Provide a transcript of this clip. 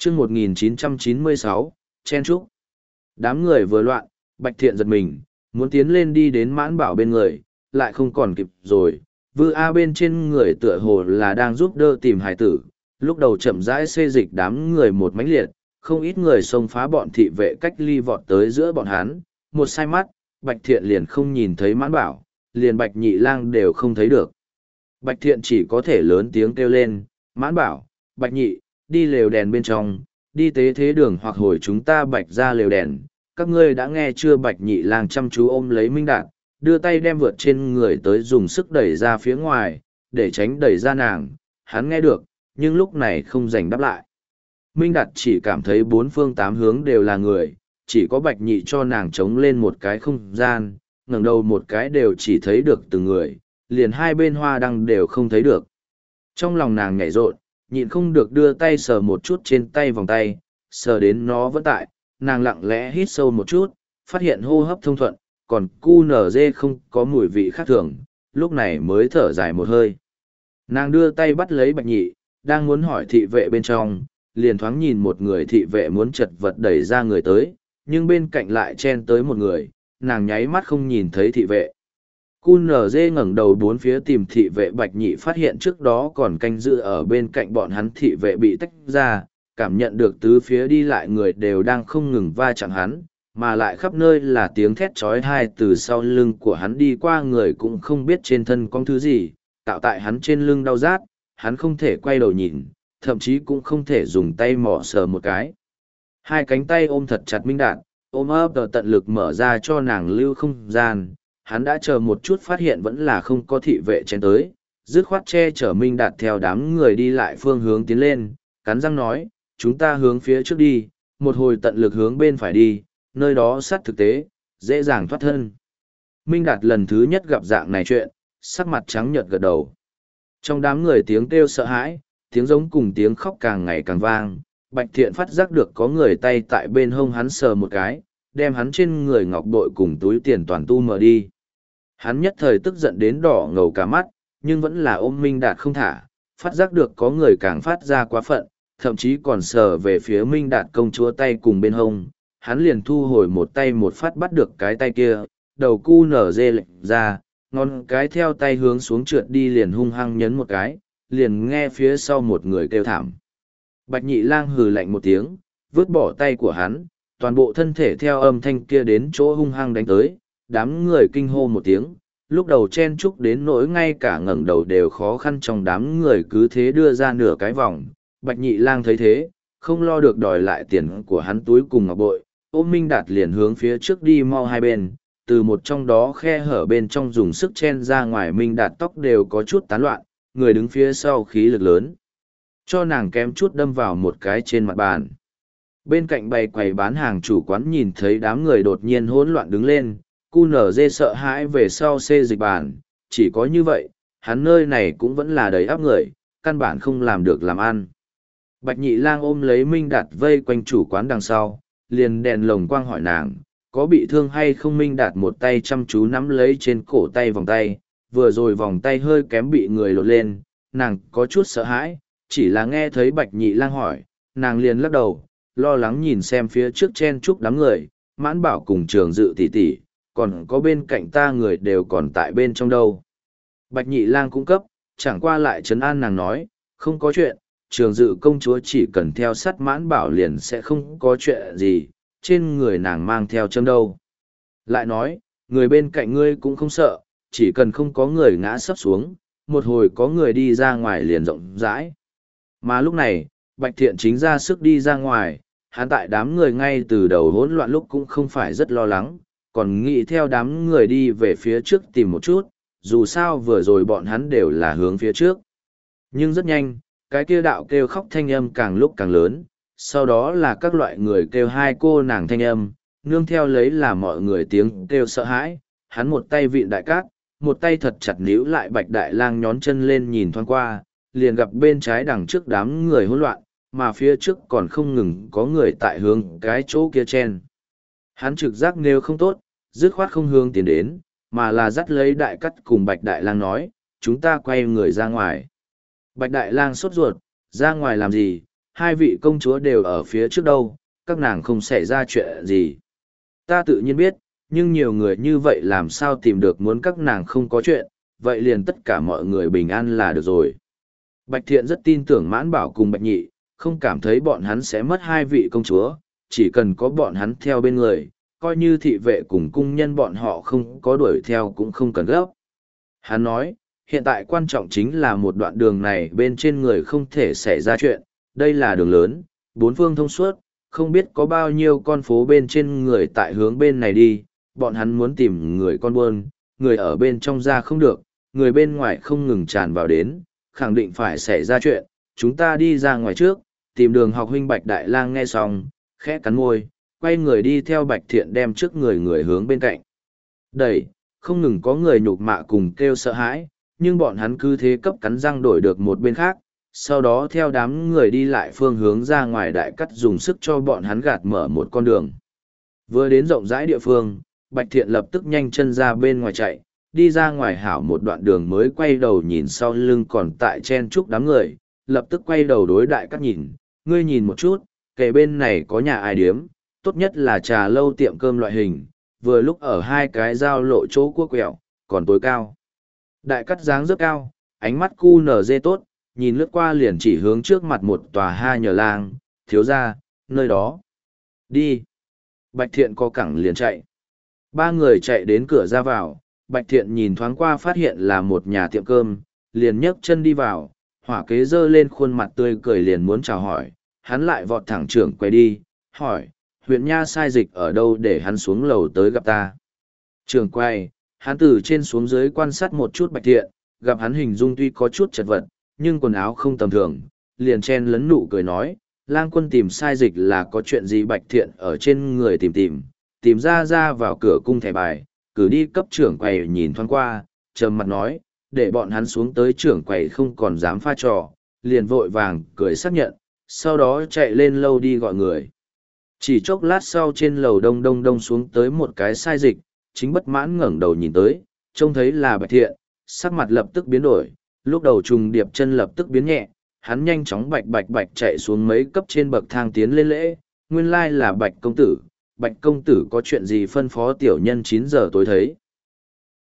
chương 1996, chen trúc. Đám người vừa loạn, Bạch Thiện giật mình, muốn tiến lên đi đến Mãn Bảo bên người, lại không còn kịp rồi. Vư A bên trên người tựa hồ là đang giúp đỡ tìm hải tử, lúc đầu chậm rãi xê dịch đám người một mánh liệt, không ít người xông phá bọn thị vệ cách ly vọt tới giữa bọn hắn, một sai mắt, Bạch Thiện liền không nhìn thấy Mãn Bảo, liền Bạch Nhị Lang đều không thấy được. Bạch Thiện chỉ có thể lớn tiếng kêu lên, Mãn Bảo, Bạch Nhị, đi lều đèn bên trong, đi tế thế đường hoặc hồi chúng ta Bạch ra lều đèn. Các ngươi đã nghe chưa? Bạch Nhị Lang chăm chú ôm lấy Minh Đạt, đưa tay đem vượt trên người tới dùng sức đẩy ra phía ngoài, để tránh đẩy ra nàng. Hắn nghe được, nhưng lúc này không dành đáp lại. Minh Đạt chỉ cảm thấy bốn phương tám hướng đều là người, chỉ có Bạch Nhị cho nàng trống lên một cái không gian, ngẩng đầu một cái đều chỉ thấy được từng người, liền hai bên hoa đăng đều không thấy được. Trong lòng nàng nhảy rộn, nhịn không được đưa tay sờ một chút trên tay vòng tay, sờ đến nó vẫn tại, nàng lặng lẽ hít sâu một chút, phát hiện hô hấp thông thuận, còn QNZ không có mùi vị khác thường, lúc này mới thở dài một hơi. Nàng đưa tay bắt lấy Bạch Nhị, đang muốn hỏi thị vệ bên trong, liền thoáng nhìn một người thị vệ muốn chật vật đẩy ra người tới, nhưng bên cạnh lại chen tới một người, nàng nháy mắt không nhìn thấy thị vệ. QNZ ngẩng đầu bốn phía tìm thị vệ. Bạch Nhị phát hiện trước đó còn canh giữ ở bên cạnh bọn hắn thị vệ bị tách ra, cảm nhận được tứ phía đi lại người đều đang không ngừng va chạm hắn, mà lại khắp nơi là tiếng thét trói tai từ sau lưng của hắn đi qua, người cũng không biết trên thân có thứ gì, tạo tại hắn trên lưng đau rát, hắn không thể quay đầu nhìn, thậm chí cũng không thể dùng tay mỏ sờ một cái. Hai cánh tay ôm thật chặt Minh Đạt, ôm ấp tận lực mở ra cho nàng lưu không gian. Hắn đã chờ một chút phát hiện vẫn là không có thị vệ chen tới, dứt khoát che chở Minh Đạt theo đám người đi lại phương hướng tiến lên, cắn răng nói, chúng ta hướng phía trước đi, một hồi tận lực hướng bên phải đi, nơi đó sát thực tế, dễ dàng thoát thân. Minh Đạt lần thứ nhất gặp dạng này chuyện, sắc mặt trắng nhợt gật đầu. Trong đám người tiếng kêu sợ hãi, tiếng giống cùng tiếng khóc càng ngày càng vang, Bạch Thiện phát giác được có người tay tại bên hông hắn sờ một cái, đem hắn trên người ngọc bội cùng túi tiền toàn tu mở đi. Hắn nhất thời tức giận đến đỏ ngầu cả mắt, nhưng vẫn là ôm Minh Đạt không thả, phát giác được có người càng phát ra quá phận, thậm chí còn sờ về phía Minh Đạt công chúa tay cùng bên hông. Hắn liền thu hồi một tay một phát bắt được cái tay kia, đầu cu nở dê lệnh ra, ngón cái theo tay hướng xuống trượt đi, liền hung hăng nhấn một cái, liền nghe phía sau một người kêu thảm. Bạch Nhị Lang hừ lạnh một tiếng, vứt bỏ tay của hắn, toàn bộ thân thể theo âm thanh kia đến chỗ hung hăng đánh tới, đám người kinh hô một tiếng, lúc đầu chen chúc đến nỗi ngay cả ngẩng đầu đều khó khăn, trong đám người cứ thế đưa ra nửa cái vòng. Bạch Nhị Lang thấy thế, không lo được đòi lại tiền của hắn túi cùng ngọc bội, ôm Minh Đạt liền hướng phía trước đi mau hai bên, từ một trong đó khe hở bên trong dùng sức chen ra ngoài. Minh Đạt tóc đều có chút tán loạn, người đứng phía sau khí lực lớn, cho nàng kém chút đâm vào một cái trên mặt bàn. Bên cạnh bày quầy bán hàng chủ quán nhìn thấy đám người đột nhiên hỗn loạn đứng lên, QNZ sợ hãi về sau xê dịch bàn, chỉ có như vậy, hắn nơi này cũng vẫn là đầy áp người, căn bản không làm được làm ăn. Bạch Nhị Lang ôm lấy Minh Đạt vây quanh chủ quán đằng sau, liền đèn lồng quang hỏi nàng, có bị thương hay không? Minh Đạt một tay chăm chú nắm lấy trên cổ tay vòng tay, vừa rồi vòng tay hơi kém bị người lột lên, nàng có chút sợ hãi, chỉ là nghe thấy Bạch Nhị Lang hỏi, nàng liền lắc đầu, lo lắng nhìn xem phía trước chen chúc đám người, Mãn Bảo cùng Trường Dự tỷ tỷ, còn có bên cạnh ta người đều còn tại bên trong đâu. Bạch Nhị Lang cung cấp, chẳng qua lại trấn an nàng nói, không có chuyện, Trường Dự công chúa chỉ cần theo sát Mãn Bảo liền sẽ không có chuyện gì, trên người nàng mang theo châm đâu. Lại nói, người bên cạnh ngươi cũng không sợ, chỉ cần không có người ngã sấp xuống, một hồi có người đi ra ngoài liền rộng rãi. Mà lúc này, Bạch Thiện chính ra sức đi ra ngoài, hắn tại đám người ngay từ đầu hỗn loạn lúc cũng không phải rất lo lắng, còn nghĩ theo đám người đi về phía trước tìm một chút, dù sao vừa rồi bọn hắn đều là hướng phía trước. Nhưng rất nhanh, cái kia đạo kêu khóc thanh âm càng lúc càng lớn, sau đó là các loại người kêu hai cô nàng thanh âm, nương theo lấy là mọi người tiếng kêu sợ hãi. Hắn một tay vịn đại cát, một tay thật chặt níu lại Bạch Đại Lang, nhón chân lên nhìn thoáng qua, liền gặp bên trái đằng trước đám người hỗn loạn, mà phía trước còn không ngừng có người tại hướng cái chỗ kia chen. Hắn trực giác nếu không tốt, dứt khoát không hướng tiến đến, mà là dắt lấy đại cắt cùng Bạch Đại Lang nói, chúng ta quay người ra ngoài. Bạch Đại Lang sốt ruột, ra ngoài làm gì, hai vị công chúa đều ở phía trước đâu, các nàng không xảy ra chuyện gì. Ta tự nhiên biết, nhưng nhiều người như vậy làm sao tìm được muốn các nàng không có chuyện, vậy liền tất cả mọi người bình an là được rồi. Bạch Thiện rất tin tưởng Mãn Bảo cùng Bạch Nhị, không cảm thấy bọn hắn sẽ mất hai vị công chúa, chỉ cần có bọn hắn theo bên người, coi như thị vệ cùng cung nhân bọn họ không có đuổi theo cũng không cần gấp. Hắn nói, hiện tại quan trọng chính là một đoạn đường này bên trên người không thể xảy ra chuyện, đây là đường lớn, bốn phương thông suốt, không biết có bao nhiêu con phố bên trên người tại hướng bên này đi, bọn hắn muốn tìm người con buôn, người ở bên trong ra không được, người bên ngoài không ngừng tràn vào đến, khẳng định phải xảy ra chuyện, chúng ta đi ra ngoài trước, tìm đường học huynh Bạch Đại Lang nghe xong, khẽ cắn môi, quay người đi theo Bạch Thiện đem trước người hướng bên cạnh. Đẩy, không ngừng có người nhục mạ cùng kêu sợ hãi, nhưng bọn hắn cứ thế cấp cắn răng đổi được một bên khác, sau đó theo đám người đi lại phương hướng ra ngoài đại cắt dùng sức cho bọn hắn gạt mở một con đường. Vừa đến rộng rãi địa phương, Bạch Thiện lập tức nhanh chân ra bên ngoài chạy, đi ra ngoài hảo một đoạn đường mới quay đầu nhìn sau lưng còn tại chen chúc đám người, lập tức quay đầu đối đại cắt nhìn, ngươi nhìn một chút, kề bên này có nhà ai điếm, tốt nhất là trà lâu tiệm cơm loại hình, vừa lúc ở hai cái giao lộ chỗ cua quẹo, còn tối cao. Đại cắt dáng rất cao, ánh mắt cu nở dê tốt, nhìn lướt qua liền chỉ hướng trước mặt một tòa hai nhờ lang, thiếu ra, nơi đó. Đi. Bạch Thiện co cẳng liền chạy. Ba người chạy đến cửa ra vào, Bạch Thiện nhìn thoáng qua phát hiện là một nhà tiệm cơm, liền nhấc chân đi vào, hỏa kế dơ lên khuôn mặt tươi cười liền muốn chào hỏi, hắn lại vọt thẳng trưởng quay đi, hỏi, huyện nha sai dịch ở đâu để hắn xuống lầu tới gặp ta. Trưởng quay, hắn từ trên xuống dưới quan sát một chút Bạch Thiện, gặp hắn hình dung tuy có chút chật vật, nhưng quần áo không tầm thường, liền chen lấn nụ cười nói, lang quân tìm sai dịch là có chuyện gì. Bạch Thiện ở trên người tìm ra vào cửa cung thẻ bài, cử đi cấp trưởng quầy nhìn thoáng qua, trầm mặt nói, để bọn hắn xuống tới. Trưởng quầy không còn dám pha trò, liền vội vàng cười xác nhận, sau đó chạy lên lâu đi gọi người. Chỉ chốc lát sau trên lầu đông xuống tới một cái sai dịch, chính bất mãn ngẩng đầu nhìn tới, trông thấy là Bạch Thiện, sắc mặt lập tức biến đổi, lúc đầu trùng điệp chân lập tức biến nhẹ, hắn nhanh chóng bạch chạy xuống mấy cấp trên bậc thang tiến lên lễ, nguyên lai là Bạch công tử có chuyện gì phân phó tiểu nhân 9 giờ tối thấy.